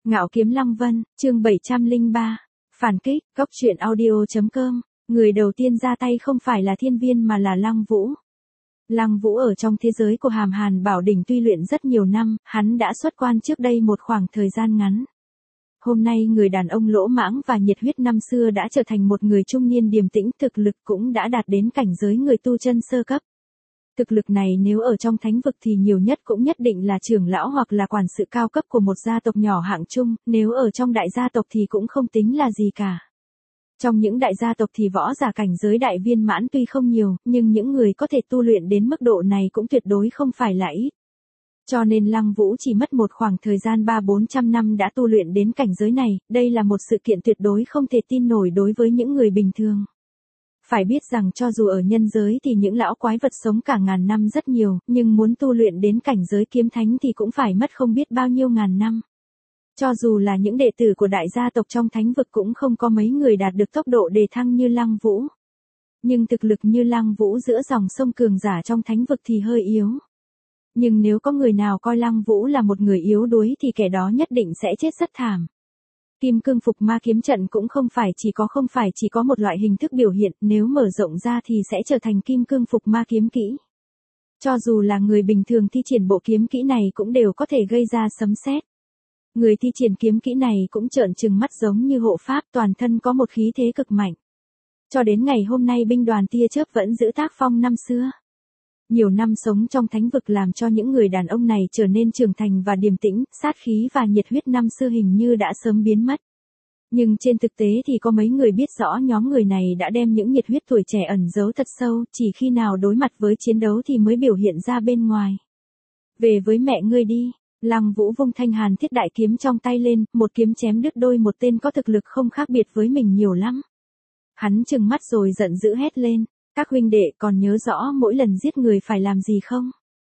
Ngạo Kiếm Lăng Vân, chương 703. Phản kích, Cốc truyện audio.com. Người đầu tiên ra tay không phải là Thiên Viên mà là Lăng Vũ. Lăng Vũ ở trong thế giới của Hàm Hàn Bảo Đỉnh tuy luyện rất nhiều năm, hắn đã xuất quan trước đây một khoảng thời gian ngắn. Hôm nay người đàn ông lỗ mãng và nhiệt huyết năm xưa đã trở thành một người trung niên điềm tĩnh, thực lực cũng đã đạt đến cảnh giới người tu chân sơ cấp. Thực lực này nếu ở trong thánh vực thì nhiều nhất cũng nhất định là trưởng lão hoặc là quản sự cao cấp của một gia tộc nhỏ hạng trung, nếu ở trong đại gia tộc thì cũng không tính là gì cả. Trong những đại gia tộc thì võ giả cảnh giới đại viên mãn tuy không nhiều, nhưng những người có thể tu luyện đến mức độ này cũng tuyệt đối không phải là ít. Cho nên Lăng Vũ chỉ mất một khoảng thời gian 300-400 năm đã tu luyện đến cảnh giới này, đây là một sự kiện tuyệt đối không thể tin nổi đối với những người bình thường. Phải biết rằng cho dù ở nhân giới thì những lão quái vật sống cả ngàn năm rất nhiều, nhưng muốn tu luyện đến cảnh giới kiếm thánh thì cũng phải mất không biết bao nhiêu ngàn năm. Cho dù là những đệ tử của đại gia tộc trong thánh vực cũng không có mấy người đạt được tốc độ đề thăng như Lăng Vũ. Nhưng thực lực như Lăng Vũ giữa dòng sông cường giả trong thánh vực thì hơi yếu. Nhưng nếu có người nào coi Lăng Vũ là một người yếu đuối thì kẻ đó nhất định sẽ chết rất thảm. Kim cương phục ma kiếm trận cũng không phải chỉ có một loại hình thức biểu hiện, nếu mở rộng ra thì sẽ trở thành kim cương phục ma kiếm kỹ. Cho dù là người bình thường thi triển bộ kiếm kỹ này cũng đều có thể gây ra sấm sét. Người thi triển kiếm kỹ này cũng trợn trừng mắt giống như hộ pháp, toàn thân có một khí thế cực mạnh. Cho đến ngày hôm nay binh đoàn tia chớp vẫn giữ tác phong năm xưa. Nhiều năm sống trong thánh vực làm cho những người đàn ông này trở nên trưởng thành và điềm tĩnh, sát khí và nhiệt huyết năm xưa hình như đã sớm biến mất. Nhưng trên thực tế thì có mấy người biết rõ nhóm người này đã đem những nhiệt huyết tuổi trẻ ẩn giấu thật sâu, chỉ khi nào đối mặt với chiến đấu thì mới biểu hiện ra bên ngoài. Về với mẹ ngươi đi, Lăng Vũ vung thanh hàn thiết đại kiếm trong tay lên, một kiếm chém đứt đôi một tên có thực lực không khác biệt với mình nhiều lắm. Hắn trừng mắt rồi giận dữ hét lên. Các huynh đệ còn nhớ rõ mỗi lần giết người phải làm gì không?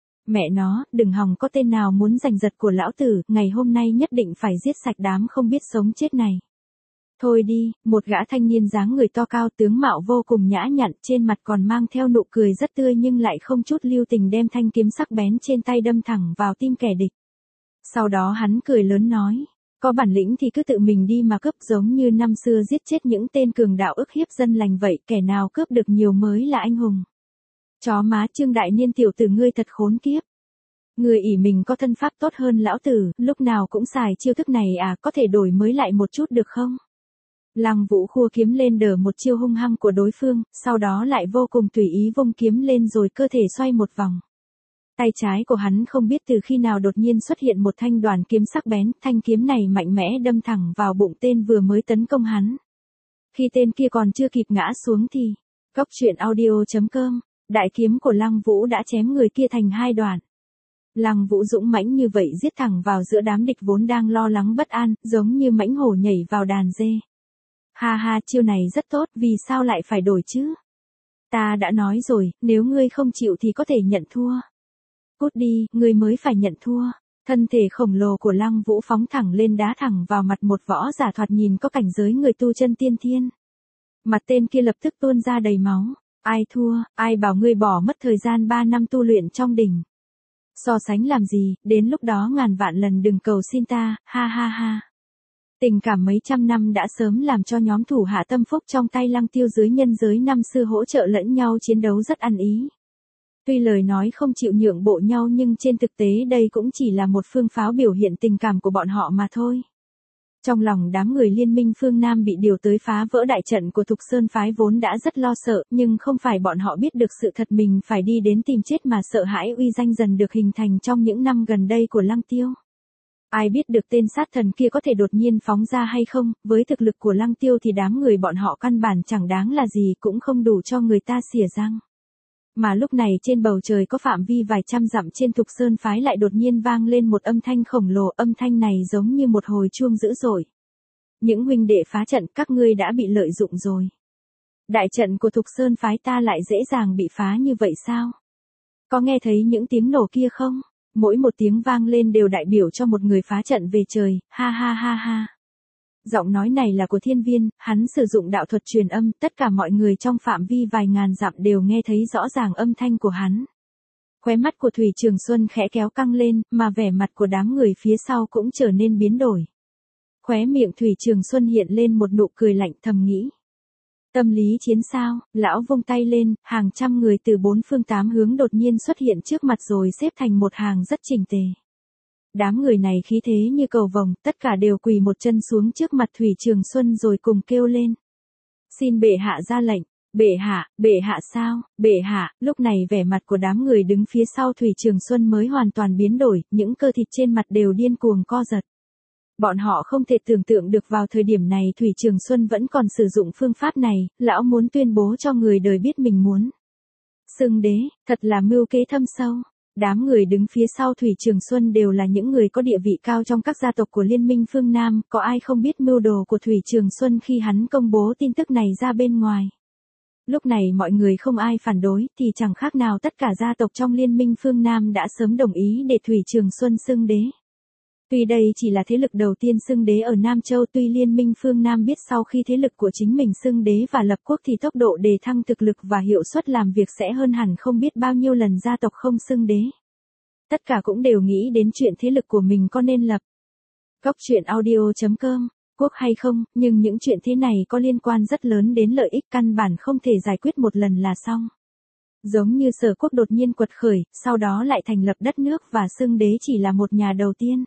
Mẹ nó, đừng hòng có tên nào muốn giành giật của lão tử, ngày hôm nay nhất định phải giết sạch đám không biết sống chết này. Thôi đi, một gã thanh niên dáng người to cao tướng mạo vô cùng nhã nhặn, trên mặt còn mang theo nụ cười rất tươi nhưng lại không chút lưu tình đem thanh kiếm sắc bén trên tay đâm thẳng vào tim kẻ địch. Sau đó hắn cười lớn nói. Có bản lĩnh thì cứ tự mình đi mà cướp, giống như năm xưa giết chết những tên cường đạo ức hiếp dân lành vậy, kẻ nào cướp được nhiều mới là anh hùng. Chó má Trương đại niên tiểu tử ngươi thật khốn kiếp. Người ỷ mình có thân pháp tốt hơn lão tử, lúc nào cũng xài chiêu thức này à, có thể đổi mới lại một chút được không? Lăng Vũ khua kiếm lên đỡ một chiêu hung hăng của đối phương, sau đó lại vô cùng tùy ý vung kiếm lên rồi cơ thể xoay một vòng. Tay trái của hắn không biết từ khi nào đột nhiên xuất hiện một thanh đoàn kiếm sắc bén, thanh kiếm này mạnh mẽ đâm thẳng vào bụng tên vừa mới tấn công hắn. Khi tên kia còn chưa kịp ngã xuống thì, Cốc truyện audio.com, đại kiếm của Lăng Vũ đã chém người kia thành hai đoạn. Lăng Vũ dũng mãnh như vậy giết thẳng vào giữa đám địch vốn đang lo lắng bất an, giống như mãnh hổ nhảy vào đàn dê. Ha ha, chiêu này rất tốt, vì sao lại phải đổi chứ? Ta đã nói rồi, nếu ngươi không chịu thì có thể nhận thua. Cút đi, ngươi mới phải nhận thua. Thân thể khổng lồ của Lăng Vũ phóng thẳng lên đá thẳng vào mặt một võ giả thoạt nhìn có cảnh giới người tu chân tiên thiên. Mặt tên kia lập tức tuôn ra đầy máu. Ai thua, ai bảo ngươi bỏ mất thời gian 3 năm tu luyện trong đỉnh. So sánh làm gì, đến lúc đó ngàn vạn lần đừng cầu xin ta, ha ha ha. Tình cảm mấy trăm năm đã sớm làm cho nhóm thủ hạ tâm phúc trong tay Lăng Tiêu dưới nhân giới năm xưa hỗ trợ lẫn nhau chiến đấu rất ăn ý. Tuy lời nói không chịu nhượng bộ nhau nhưng trên thực tế đây cũng chỉ là một phương pháo biểu hiện tình cảm của bọn họ mà thôi. Trong lòng đám người liên minh phương Nam bị điều tới phá vỡ đại trận của Thục Sơn phái vốn đã rất lo sợ, nhưng không phải bọn họ biết được sự thật mình phải đi đến tìm chết mà sợ hãi uy danh dần được hình thành trong những năm gần đây của Lăng Tiêu. Ai biết được tên sát thần kia có thể đột nhiên phóng ra hay không, với thực lực của Lăng Tiêu thì đám người bọn họ căn bản chẳng đáng là gì, cũng không đủ cho người ta xỉa răng. Mà lúc này trên bầu trời có phạm vi vài trăm dặm trên Thục Sơn phái lại đột nhiên vang lên một âm thanh khổng lồ, âm thanh này giống như một hồi chuông dữ dội. Những huynh đệ phá trận, các ngươi đã bị lợi dụng rồi. Đại trận của Thục Sơn phái ta lại dễ dàng bị phá như vậy sao? Có nghe thấy những tiếng nổ kia không? Mỗi một tiếng vang lên đều đại biểu cho một người phá trận về trời, ha ha ha ha. Giọng nói này là của Thiên Viên, hắn sử dụng đạo thuật truyền âm, tất cả mọi người trong phạm vi vài ngàn dặm đều nghe thấy rõ ràng âm thanh của hắn. Khóe mắt của Thủy Trường Xuân khẽ kéo căng lên, mà vẻ mặt của đám người phía sau cũng trở nên biến đổi. Khóe miệng Thủy Trường Xuân hiện lên một nụ cười lạnh thầm nghĩ. Tâm lý chiến sao, lão vung tay lên, hàng trăm người từ bốn phương tám hướng đột nhiên xuất hiện trước mặt rồi xếp thành một hàng rất chỉnh tề. Đám người này khí thế như cầu vồng, tất cả đều quỳ một chân xuống trước mặt Thủy Trường Xuân rồi cùng kêu lên. Xin bệ hạ ra lệnh, bệ hạ sao, bệ hạ, lúc này vẻ mặt của đám người đứng phía sau Thủy Trường Xuân mới hoàn toàn biến đổi, những cơ thịt trên mặt đều điên cuồng co giật. Bọn họ không thể tưởng tượng được vào thời điểm này Thủy Trường Xuân vẫn còn sử dụng phương pháp này, lão muốn tuyên bố cho người đời biết mình muốn xưng đế, thật là mưu kế thâm sâu. Đám người đứng phía sau Thủy Trường Xuân đều là những người có địa vị cao trong các gia tộc của Liên minh phương Nam, có ai không biết mưu đồ của Thủy Trường Xuân khi hắn công bố tin tức này ra bên ngoài. Lúc này mọi người không ai phản đối thì chẳng khác nào tất cả gia tộc trong Liên minh phương Nam đã sớm đồng ý để Thủy Trường Xuân xưng đế. Tuy đây chỉ là thế lực đầu tiên xưng đế ở Nam Châu, tuy Liên minh phương Nam biết sau khi thế lực của chính mình xưng đế và lập quốc thì tốc độ đề thăng thực lực và hiệu suất làm việc sẽ hơn hẳn không biết bao nhiêu lần gia tộc không xưng đế. Tất cả cũng đều nghĩ đến chuyện thế lực của mình có nên lập. Góc truyện audio.com, quốc hay không, nhưng những chuyện thế này có liên quan rất lớn đến lợi ích căn bản không thể giải quyết một lần là xong. Giống như Sở Quốc đột nhiên quật khởi, sau đó lại thành lập đất nước và xưng đế chỉ là một nhà đầu tiên.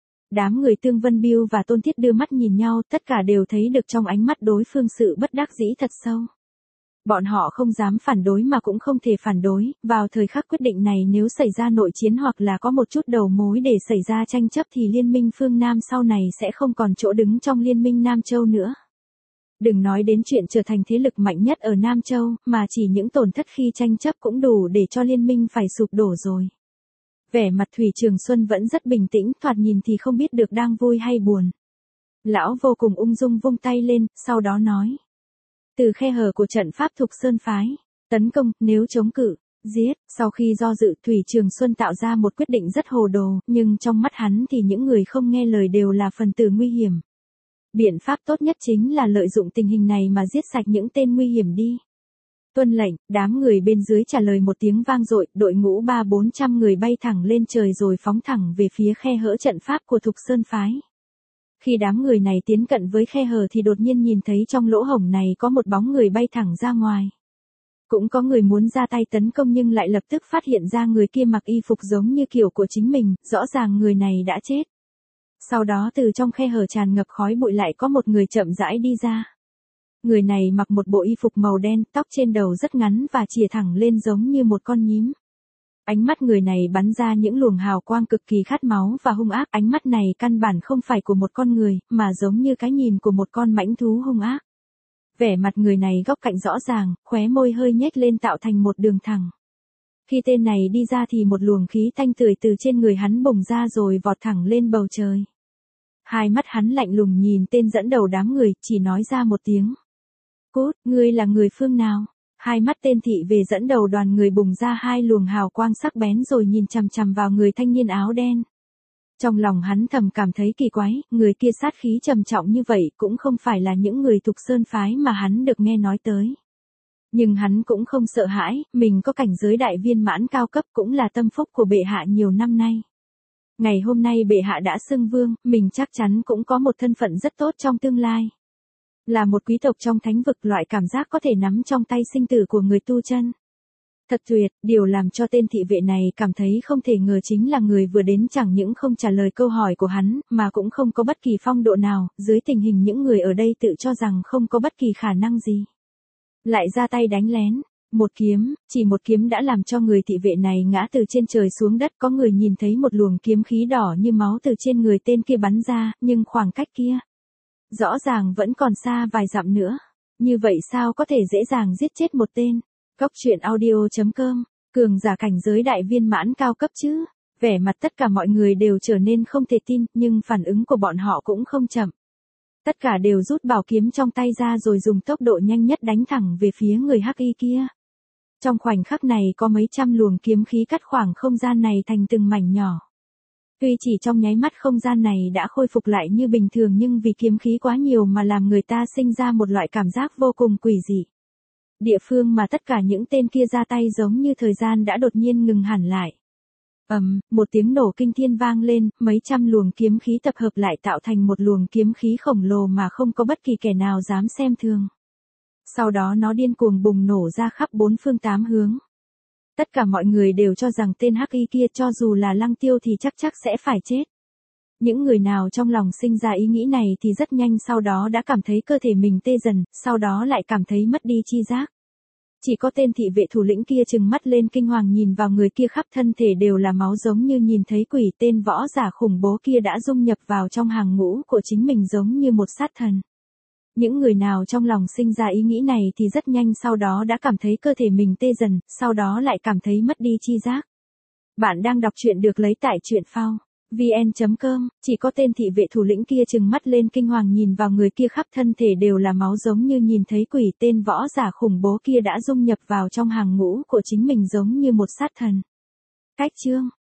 Đám người Tương Vân Biêu và Tôn Thiết đưa mắt nhìn nhau, tất cả đều thấy được trong ánh mắt đối phương sự bất đắc dĩ thật sâu. Bọn họ không dám phản đối mà cũng không thể phản đối, vào thời khắc quyết định này nếu xảy ra nội chiến hoặc là có một chút đầu mối để xảy ra tranh chấp thì Liên minh phương Nam sau này sẽ không còn chỗ đứng trong Liên minh Nam Châu nữa. Đừng nói đến chuyện trở thành thế lực mạnh nhất ở Nam Châu, mà chỉ những tổn thất khi tranh chấp cũng đủ để cho Liên minh phải sụp đổ rồi. Vẻ mặt Thủy Trường Xuân vẫn rất bình tĩnh, thoạt nhìn thì không biết được đang vui hay buồn. Lão vô cùng ung dung vung tay lên, sau đó nói. Từ khe hở của trận pháp Thục Sơn Phái, tấn công, nếu chống cự, giết. Sau khi do dự Thủy Trường Xuân tạo ra một quyết định rất hồ đồ, nhưng trong mắt hắn thì những người không nghe lời đều là phần tử nguy hiểm. Biện pháp tốt nhất chính là lợi dụng tình hình này mà giết sạch những tên nguy hiểm đi. Tuân lệnh, đám người bên dưới trả lời một tiếng vang dội, đội ngũ 300-400 người bay thẳng lên trời rồi phóng thẳng về phía khe hở trận pháp của Thục Sơn Phái. Khi đám người này tiến cận với khe hở thì đột nhiên nhìn thấy trong lỗ hổng này có một bóng người bay thẳng ra ngoài. Cũng có người muốn ra tay tấn công nhưng lại lập tức phát hiện ra người kia mặc y phục giống như kiểu của chính mình, rõ ràng người này đã chết. Sau đó từ trong khe hở tràn ngập khói bụi lại có một người chậm rãi đi ra. Người này mặc một bộ y phục màu đen, tóc trên đầu rất ngắn và chìa thẳng lên giống như một con nhím. Ánh mắt người này bắn ra những luồng hào quang cực kỳ khát máu và hung ác. Ánh mắt này căn bản không phải của một con người, mà giống như cái nhìn của một con mãnh thú hung ác. Vẻ mặt người này góc cạnh rõ ràng, khóe môi hơi nhếch lên tạo thành một đường thẳng. Khi tên này đi ra thì một luồng khí thanh tưởi từ trên người hắn bùng ra rồi vọt thẳng lên bầu trời. Hai mắt hắn lạnh lùng nhìn tên dẫn đầu đám người, chỉ nói ra một tiếng. Cút, ngươi là người phương nào? Hai mắt tên thị vệ dẫn đầu đoàn người bùng ra hai luồng hào quang sắc bén rồi nhìn chằm chằm vào người thanh niên áo đen. Trong lòng hắn thầm cảm thấy kỳ quái, người kia sát khí trầm trọng như vậy cũng không phải là những người Thục Sơn Phái mà hắn được nghe nói tới. Nhưng hắn cũng không sợ hãi, mình có cảnh giới đại viên mãn cao cấp cũng là tâm phúc của bệ hạ nhiều năm nay. Ngày hôm nay bệ hạ đã xưng vương, mình chắc chắn cũng có một thân phận rất tốt trong tương lai. Là một quý tộc trong thánh vực, loại cảm giác có thể nắm trong tay sinh tử của người tu chân. Thật tuyệt, điều làm cho tên thị vệ này cảm thấy không thể ngờ chính là người vừa đến chẳng những không trả lời câu hỏi của hắn, mà cũng không có bất kỳ phong độ nào, dưới tình hình những người ở đây tự cho rằng không có bất kỳ khả năng gì. Lại ra tay đánh lén, một kiếm, chỉ một kiếm đã làm cho người thị vệ này ngã từ trên trời xuống đất. Có người nhìn thấy một luồng kiếm khí đỏ như máu từ trên người tên kia bắn ra, nhưng khoảng cách kia rõ ràng vẫn còn xa vài dặm nữa. Như vậy sao có thể dễ dàng giết chết một tên? Góc truyện audio.com, cường giả cảnh giới đại viên mãn cao cấp chứ? Vẻ mặt tất cả mọi người đều trở nên không thể tin, nhưng phản ứng của bọn họ cũng không chậm. Tất cả đều rút bảo kiếm trong tay ra rồi dùng tốc độ nhanh nhất đánh thẳng về phía người hắc y kia. Trong khoảnh khắc này có mấy trăm luồng kiếm khí cắt khoảng không gian này thành từng mảnh nhỏ. Tuy chỉ trong nháy mắt không gian này đã khôi phục lại như bình thường nhưng vì kiếm khí quá nhiều mà làm người ta sinh ra một loại cảm giác vô cùng quỷ dị. Địa phương mà tất cả những tên kia ra tay giống như thời gian đã đột nhiên ngừng hẳn lại. Một tiếng nổ kinh thiên vang lên, mấy trăm luồng kiếm khí tập hợp lại tạo thành một luồng kiếm khí khổng lồ mà không có bất kỳ kẻ nào dám xem thường. Sau đó nó điên cuồng bùng nổ ra khắp bốn phương tám hướng. Tất cả mọi người đều cho rằng tên hắc y kia cho dù là Lăng Tiêu thì chắc sẽ phải chết. Những người nào trong lòng sinh ra ý nghĩ này thì rất nhanh sau đó đã cảm thấy cơ thể mình tê dần, sau đó lại cảm thấy mất đi chi giác. Chỉ có tên thị vệ thủ lĩnh kia trừng mắt lên kinh hoàng nhìn vào người kia khắp thân thể đều là máu giống như nhìn thấy quỷ, tên võ giả khủng bố kia đã dung nhập vào trong hàng ngũ của chính mình giống như một sát thần. Những người nào trong lòng sinh ra ý nghĩ này thì rất nhanh sau đó đã cảm thấy cơ thể mình tê dần, sau đó lại cảm thấy mất đi chi giác. Bạn đang đọc truyện được lấy tại truyện phao vn.com, chỉ có tên thị vệ thủ lĩnh kia trừng mắt lên kinh hoàng nhìn vào người kia khắp thân thể đều là máu giống như nhìn thấy quỷ, tên võ giả khủng bố kia đã dung nhập vào trong hàng ngũ của chính mình giống như một sát thần. Cách chương